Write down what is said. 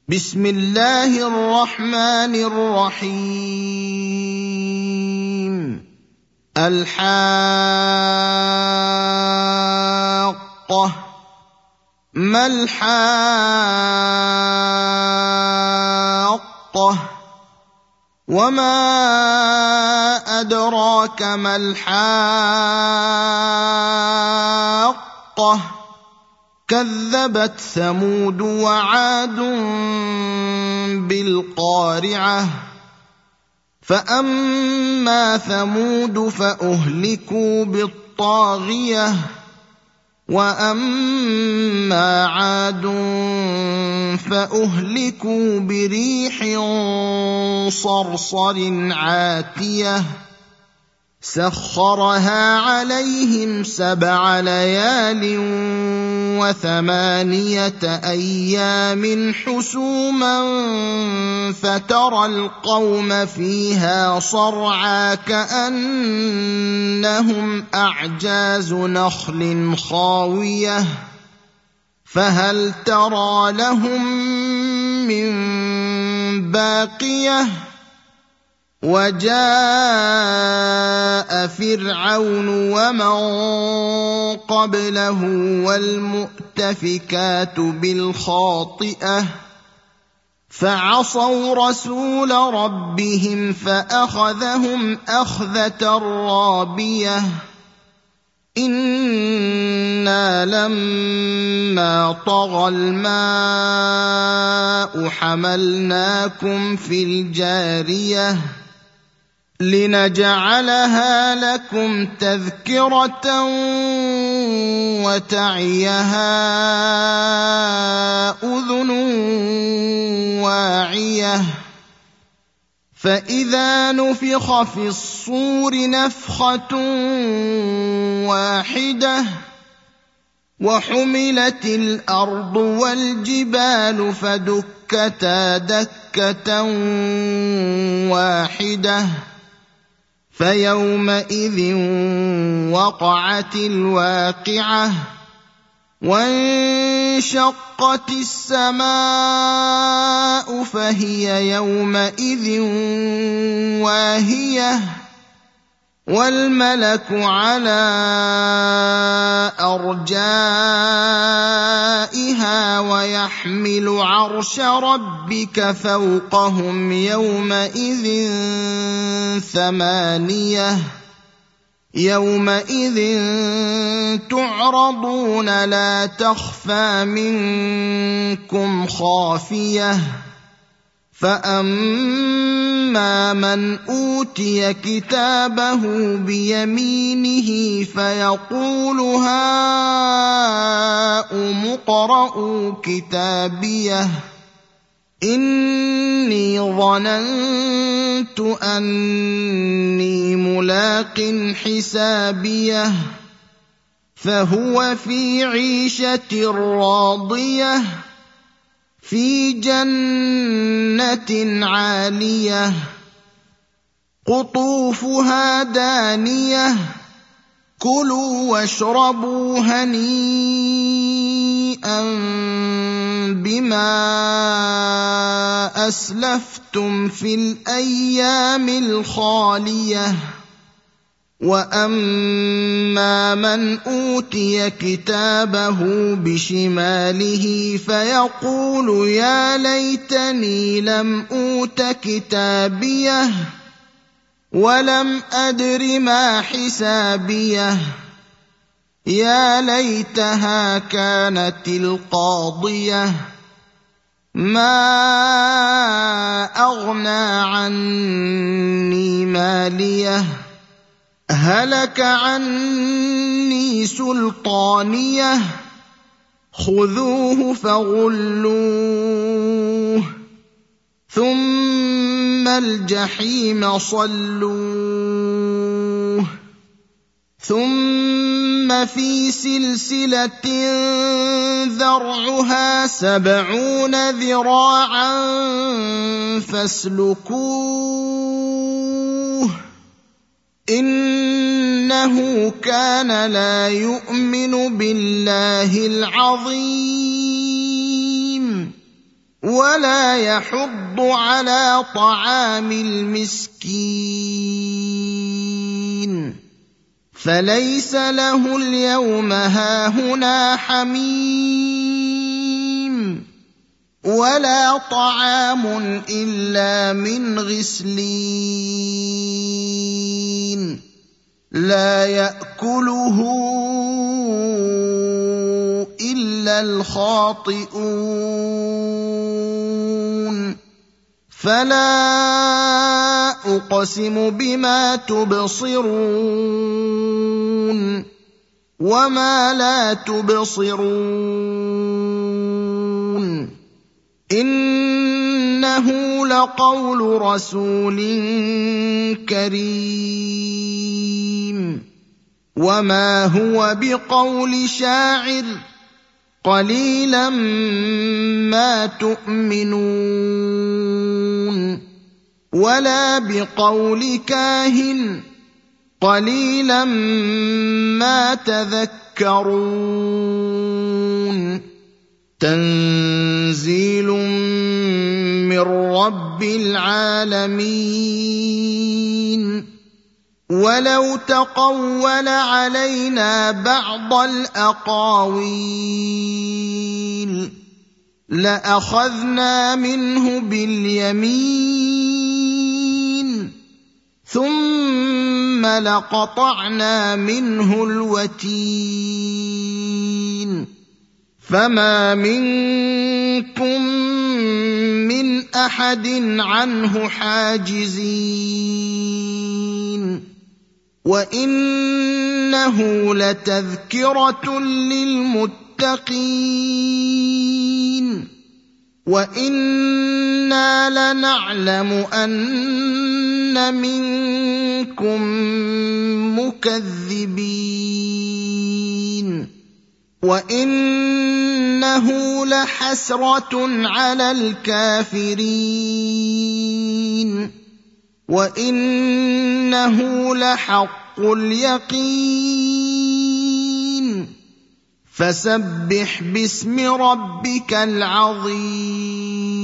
بسم الله الرحمن الرحيم. الحاقة. ما الحاقة؟ وما أدراك ما الحاقة؟ كذبت ثمود وعاد بالقارعة. فأما ثمود فأهلكوا بالطاغية، وأما عاد فأهلكوا بريح صرصر عاتية سخرها عليهم 7 ليال و8 أيام حسوما فترى القوم فيها صرعى كأنهم أعجاز نخل خاوية فهل ترى لهم من باقية. وجاء فرعون ومن قبله والمؤتفكات بالخاطئة فعصوا رسول ربهم فأخذهم أخذة رابية. إنا لما طغى الماء حملناكم في الجارية لنجعلها لكم تذكرة وتعيها أذن واعية. فإذا نفخ في الصور نفخة واحدة وحملت الأرض والجبال فدكتا دكة واحدة فيومئذ وقعت الواقعة وانشقت السماء فهي يومئذ واهية والملك على أرجائها ويحمل عرش ربك فوقهم يومئذ 8. يومئذ تعرضون لا تخفى منكم خافية. فأما من أوتي كتابه بيمينه فيقول هاؤم اقرءوا كتابيه إني ظننت أني ملاق حسابيه فهو في عيشة راضية في جنة عالية قطوفها دانية كلوا واشربوا هنيئا بما أسلفتم في الأيام الخالية. وأما من أوتي كتابه بشماله فيقول يا ليتني لم أوت كتابيه ولم أدر ما حسابيه يا ليتها كانت القاضية ما أغنى عني ماليه هلك عني سلطانيه خذوه فغلوه ثم الجحيم صلوه ثم في سلسلة ذرعها 70 ذراعا فاسلكوه إنه كان لا يؤمن بالله العظيم ولا يحض على طعام المسكين فليس له اليوم هاهنا حميم ولا طعام إلا من غسلين لا يأكله إلا الخاطئون فلا أقسم بما تبصرون وما لا تبصرون إنه لقول رسول كريم وما هو بقول شاعر قليلا ما تؤمنون ولا بقول كاهن قليلا ما تذكرون تنزيل من رب العالمين ولو تقول علينا بعض الأقاويل لأخذنا منه باليمين ثم لقطعنا منه الوتين فما منكم من أحد عنه حاجزين وإنه لتذكرة للمتقين وإنا لنعلم أن منكم مكذبين وإنه لحسرة على الكافرين وإنه لحق اليقين فسبح باسم ربك العظيم